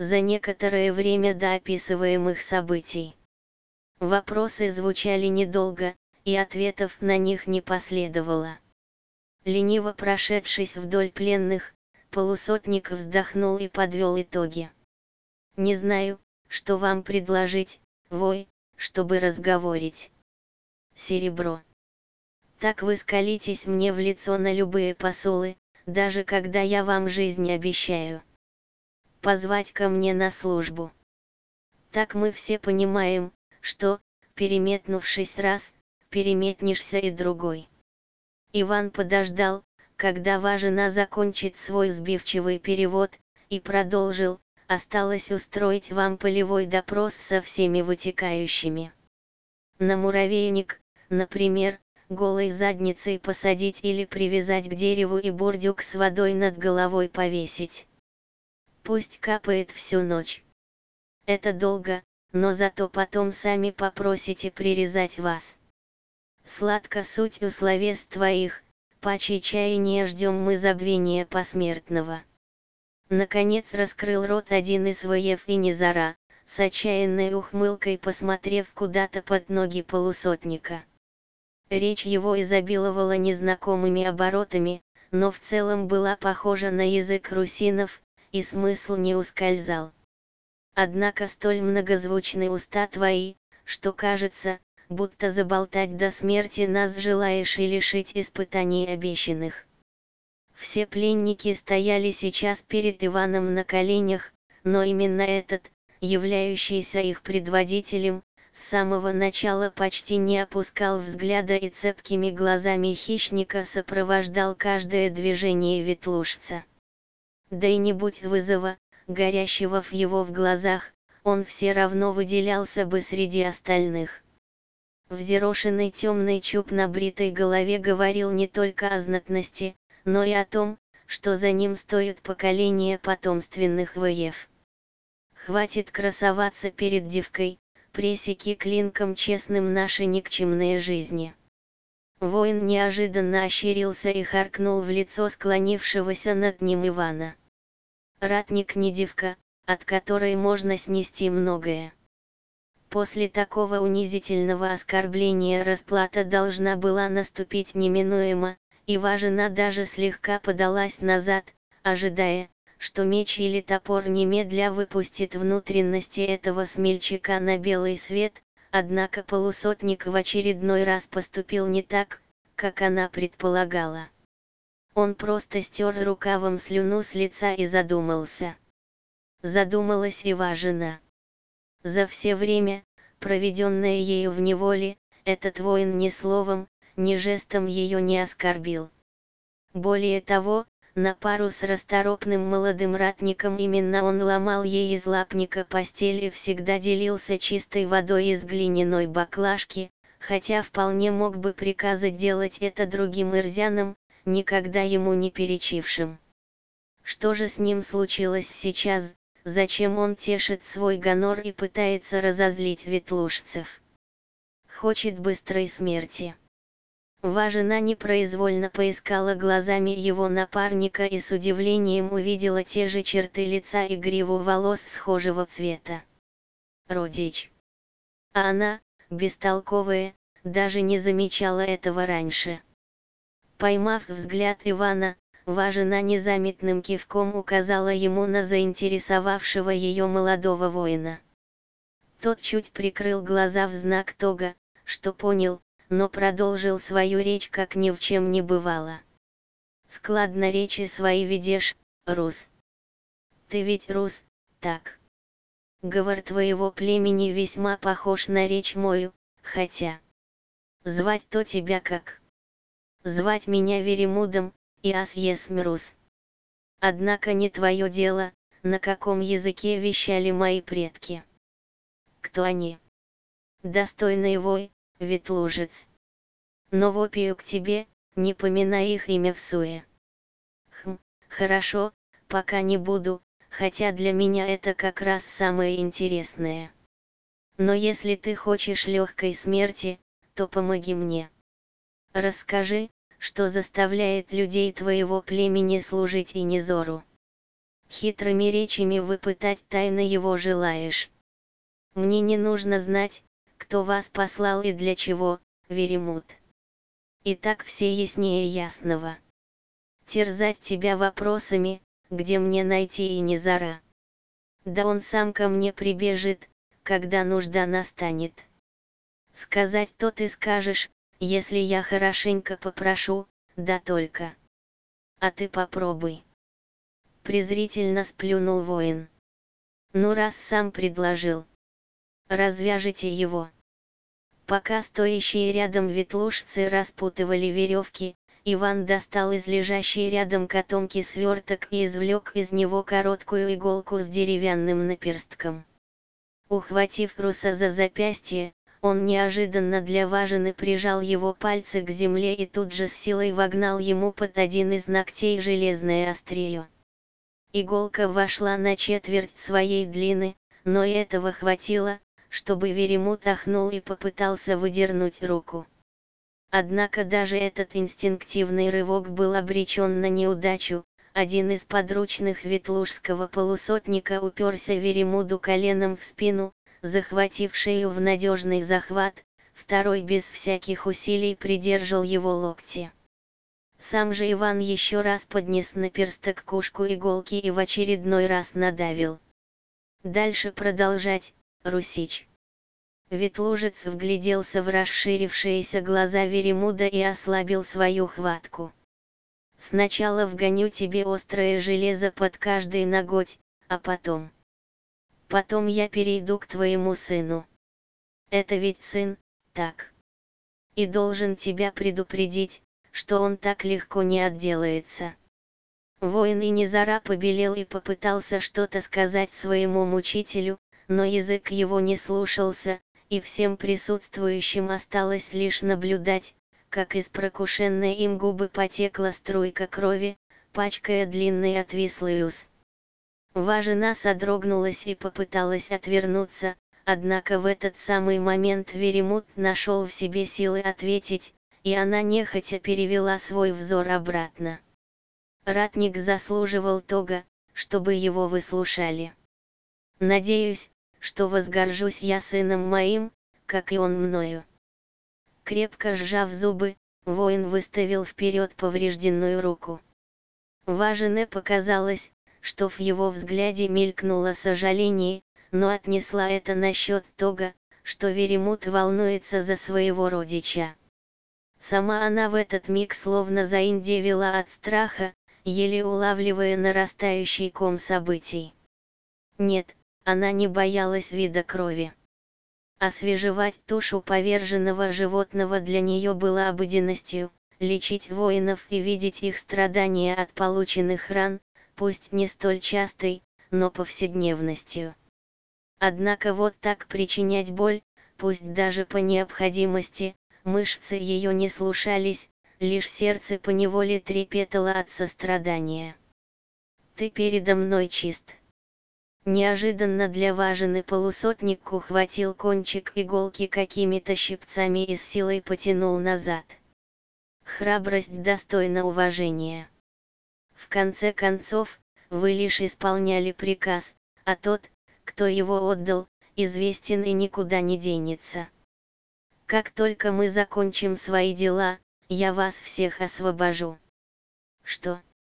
за некоторое время до описываемых событий. Вопросы звучали недолго, и ответов на них не последовало. Лениво прошедшись вдоль пленных, полусотник вздохнул и подвел итоги. «Не знаю, что вам предложить, вой, чтобы разговорить. Серебро. Так вы скалитесь мне в лицо на любые посулы, даже когда я вам жизнь обещаю. Позвать ко мне на службу. Так мы все понимаем, что, переметнувшись раз, переметнешься и другой». Иван подождал, когда жена закончит свой сбивчивый перевод, и продолжил: «Осталось устроить вам полевой допрос со всеми вытекающими. На муравейник, например, голой задницей посадить или привязать к дереву и бурдюк с водой над головой повесить. Пусть капает всю ночь. Это долго, но зато потом сами попросите прирезать вас. Сладко суть у словес твоих, паче чаяния ждем мы забвения посмертного». Наконец раскрыл рот один из воев и Низара, с отчаянной ухмылкой посмотрев куда-то под ноги полусотника. Речь его изобиловала незнакомыми оборотами, но в целом была похожа на язык русинов, и смысл не ускользал. «Однако столь многозвучны уста твои, что кажется, будто заболтать до смерти нас желаешь и лишить испытаний обещанных». Все пленники стояли сейчас перед Иваном на коленях, но именно этот, являющийся их предводителем, с самого начала почти не опускал взгляда и цепкими глазами хищника сопровождал каждое движение ветлужца. Да и не будь вызова, горящего в его глазах, он все равно выделялся бы среди остальных. Взъерошенный темный чуб на бритой голове говорил не только о знатности, но и о том, что за ним стоит поколение потомственных воев. «Хватит красоваться перед девкой, пресеки клинком честным наши никчемные жизни». Воин неожиданно ощерился и харкнул в лицо склонившегося над ним Ивана. «Ратник не девка, от которой можно снести многое». После такого унизительного оскорбления расплата должна была наступить неминуемо, и жена даже слегка подалась назад, ожидая, что меч или топор немедля выпустит внутренности этого смельчака на белый свет, однако полусотник в очередной раз поступил не так, как она предполагала. Он просто стер рукавом слюну с лица и задумался. Задумалась и жена. За все время, проведенное ею в неволе, этот воин ни словом, ни жестом ее не оскорбил. Более того, на пару с расторопным молодым ратником именно он ломал ей из лапника постель и всегда делился чистой водой из глиняной баклажки, хотя вполне мог бы приказать делать это другим ирзянам, никогда ему не перечившим. Что же с ним случилось сейчас? Зачем он тешит свой гонор и пытается разозлить ветлужцев? Хочет быстрой смерти. Жена непроизвольно поискала глазами его напарника и с удивлением увидела те же черты лица и гриву волос схожего цвета. Родич. А она, бестолковая, даже не замечала этого раньше. Поймав взгляд Ивана, жена незаметным кивком указала ему на заинтересовавшего ее молодого воина. Тот чуть прикрыл глаза в знак того, что понял, но продолжил свою речь, как ни в чем не бывало. «Складно речи свои ведешь, Рус. Ты ведь рус, так? Говор твоего племени весьма похож на речь мою, хотя... Звать-то тебя как? Звать меня Веремудом, и асъесмь рус. Однако не твое дело, на каком языке вещали мои предки. Кто они? Достойный вой, ветлужец. Но вопию к тебе, не поминай их имя всуе». Хорошо, пока не буду, хотя для меня это как раз самое интересное. Но если ты хочешь легкой смерти, то помоги мне. Расскажи, что заставляет людей твоего племени служить Инизору. хитрыми речами выпытать тайны его желаешь. Мне не нужно знать, кто вас послал и для чего, Веремут. И так все яснее ясного. Терзать тебя вопросами, где мне найти и Низара. Да он сам ко мне прибежит, когда нужда настанет. Сказать то ты скажешь, если я хорошенько попрошу, да только. А ты попробуй. Презрительно сплюнул воин. Ну раз сам предложил. Развяжите его. Пока стоящие рядом ветлужцы распутывали веревки, Иван достал из лежащей рядом котомки сверток и извлек из него короткую иголку с деревянным наперстком. Ухватив Руса за запястье, он неожиданно для Важины прижал его пальцы к земле и тут же с силой вогнал ему под один из ногтей железное острие. Иголка вошла на четверть своей длины, но и этого хватило, чтобы Веремут ахнул и попытался выдернуть руку. Однако даже этот инстинктивный рывок был обречен на неудачу. Один из подручных ветлужского полусотника уперся Веремуду коленом в спину, захватив шею в надежный захват, второй без всяких усилий придержал его локти. Сам же Иван еще раз поднес наперсток к ушку иголки и в очередной раз надавил. Дальше продолжать, Русич. Ветлужец вгляделся в расширившиеся глаза Веремуда и ослабил свою хватку. Сначала вгоню тебе острое железо под каждый ноготь, а потом я перейду к твоему сыну. Это ведь сын, так? И должен тебя предупредить, что он так легко не отделается. Воин Инизара побелел и попытался что-то сказать своему мучителю, но язык его не слушался, и всем присутствующим осталось лишь наблюдать, как из прокушенной им губы потекла струйка крови, пачкая длинный отвислый ус. Важина содрогнулась и попыталась отвернуться, однако в этот самый момент Веремут нашел в себе силы ответить, и она нехотя перевела свой взор обратно. Ратник заслуживал того, чтобы его выслушали. Надеюсь, что возгоржусь я сыном моим, как и он мною. Крепко сжав зубы, воин выставил вперед поврежденную руку. Важине показалось, что в его взгляде мелькнуло сожаление, но отнесла это насчет того, что Веремут волнуется за своего родича. Сама она в этот миг словно заиндевела от страха, еле улавливая нарастающий ком событий. Нет, она не боялась вида крови. Освежевать тушу поверженного животного для нее было обыденностью, лечить воинов и видеть их страдания от полученных ран, пусть не столь частой, но повседневностью. Однако вот так причинять боль, пусть даже по необходимости, мышцы ее не слушались, лишь сердце поневоле трепетало от сострадания. «Ты передо мной чист». Неожиданно для Важины полусотник ухватил кончик иголки какими-то щипцами и с силой потянул назад. Храбрость достойна уважения. В конце концов, вы лишь исполняли приказ, а тот, кто его отдал, известен и никуда не денется. Как только мы закончим свои дела, я вас всех освобожу. Что?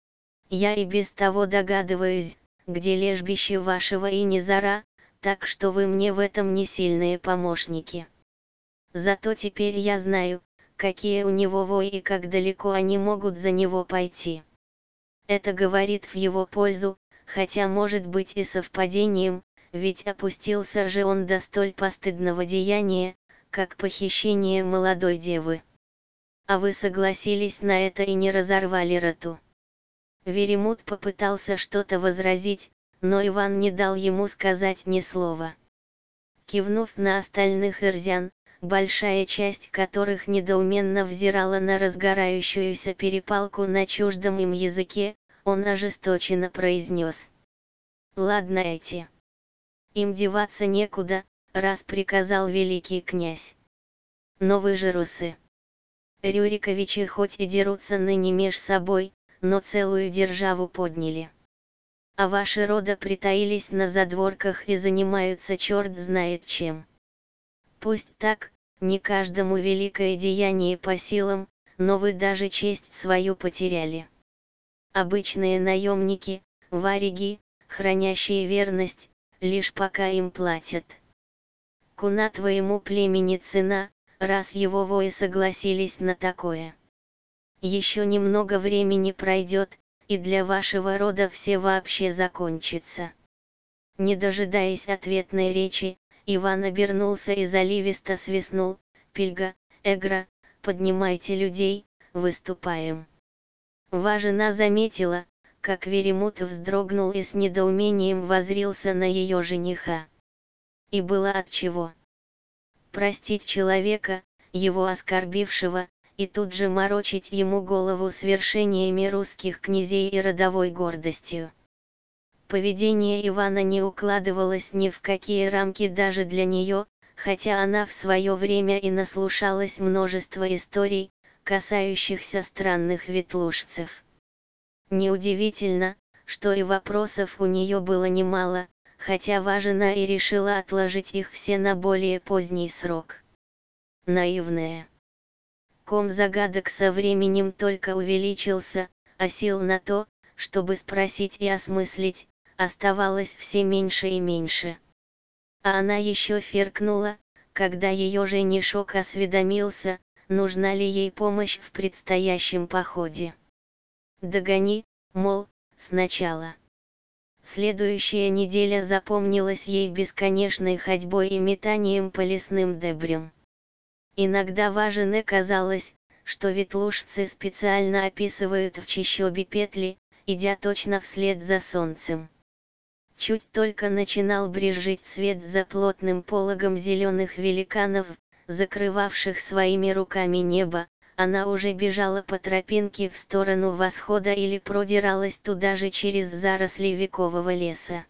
Я и без того догадываюсь, где лежбище вашего Инизара, так что вы мне в этом не сильные помощники. Зато теперь я знаю, какие у него вои и как далеко они могут за него пойти. Это говорит в его пользу, хотя может быть и совпадением, ведь опустился же он до столь постыдного деяния, как похищение молодой девы. А вы согласились на это и не разорвали роту. Веремут попытался что-то возразить, но Иван не дал ему сказать ни слова. Кивнув на остальных ирзян, большая часть которых недоуменно взирала на разгорающуюся перепалку на чуждом им языке, он ожесточенно произнес: «Ладно эти. Им деваться некуда, раз приказал великий князь. Но вы же русы. Рюриковичи хоть и дерутся ныне меж собой, но целую державу подняли. а ваши рода притаились на задворках и занимаются черт знает чем. Пусть так, не каждому великое деяние по силам, но вы даже честь свою потеряли. Обычные наемники, вариги, хранящие верность, лишь пока им платят. Куна твоему племени цена, раз его вои согласились на такое. Еще немного времени пройдет, и для вашего рода все вообще закончится. Не дожидаясь ответной речи, Иван обернулся и заливисто свистнул: «Пельга, Эгра, поднимайте людей, выступаем». Жена заметила, как Веремут вздрогнул и с недоумением воззрился на ее жениха. И было отчего. Простить человека, его оскорбившего, и тут же морочить ему голову свершениями русских князей и родовой гордостью. Поведение Ивана не укладывалось ни в какие рамки даже для нее, хотя она в свое время и наслушалась множество историй, касающихся странных ветлужцев. Неудивительно, что и вопросов у нее было немало, хотя жена и решила отложить их все на более поздний срок. Наивная. Ком загадок со временем только увеличился, а сил на то, чтобы спросить и осмыслить, оставалось все меньше и меньше. А она еще фыркнула, когда ее женишок осведомился, нужна ли ей помощь в предстоящем походе. «Догони, мол, сначала». Следующая неделя запомнилась ей бесконечной ходьбой и метанием по лесным дебрям. Иногда жене казалось, что ветлужцы специально описывают в чащобе петли, идя точно вслед за солнцем. Чуть только начинал брезжить свет за плотным пологом зеленых великанов, закрывавших своими руками небо, она уже бежала по тропинке в сторону восхода или продиралась туда же через заросли векового леса.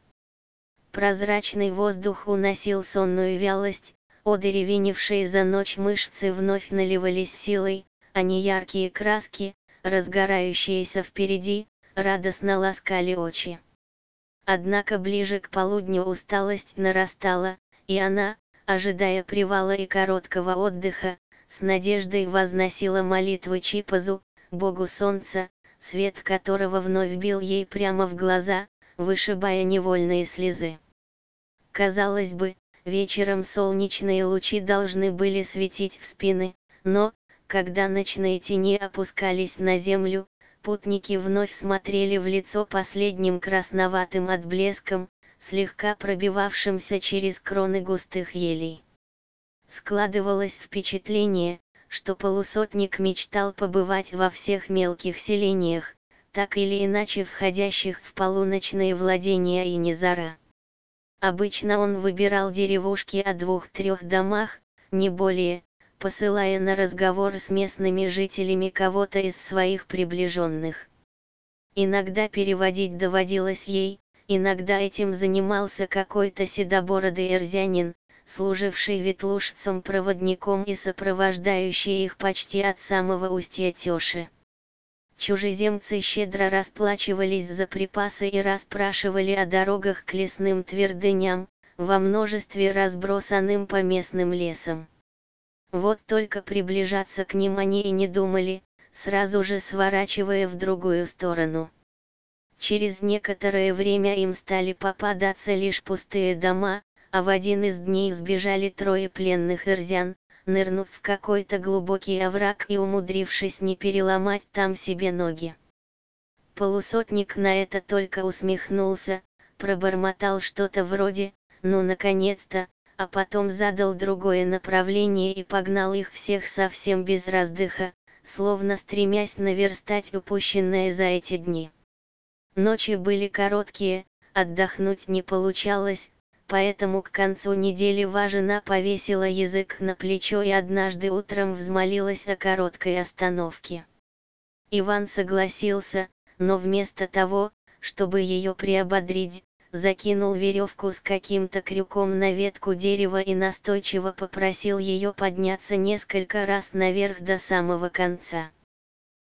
Прозрачный воздух уносил сонную вялость, одеревеневшие за ночь мышцы вновь наливались силой, а неяркие краски, разгорающиеся впереди, радостно ласкали очи. Однако ближе к полудню усталость нарастала, и она, ожидая привала и короткого отдыха, с надеждой возносила молитвы Чипазу, богу солнца, свет которого вновь бил ей прямо в глаза, вышибая невольные слезы. Казалось бы, вечером солнечные лучи должны были светить в спины, но, когда ночные тени опускались на землю, путники вновь смотрели в лицо последним красноватым отблеском, слегка пробивавшимся через кроны густых елей. Складывалось впечатление, что полусотник мечтал побывать во всех мелких селениях, так или иначе входящих в полуночные владения Инизара. Обычно он выбирал деревушки о 2-3 домах, не более, посылая на разговор с местными жителями кого-то из своих приближенных. Иногда переводить доводилось ей, иногда этим занимался какой-то седобородый эрзянин, служивший ветлужцам-проводником и сопровождающий их почти от самого устья Тёши. Чужеземцы щедро расплачивались за припасы и расспрашивали о дорогах к лесным твердыням, во множестве разбросанным по местным лесам. Вот только приближаться к ним они и не думали, сразу же сворачивая в другую сторону. Через некоторое время им стали попадаться лишь пустые дома, а в один из дней сбежали 3 пленных эрзян, нырнув в какой-то глубокий овраг и умудрившись не переломать там себе ноги. Полусотник на это только усмехнулся, пробормотал что-то вроде «ну наконец-то», а потом задал другое направление и погнал их всех совсем без раздыха, словно стремясь наверстать упущенное за эти дни. Ночи были короткие, отдохнуть не получалось, поэтому к концу недели жена повесила язык на плечо и однажды утром взмолилась о короткой остановке. Иван согласился, но вместо того, чтобы ее приободрить, закинул веревку с каким-то крюком на ветку дерева и настойчиво попросил ее подняться несколько раз наверх до самого конца.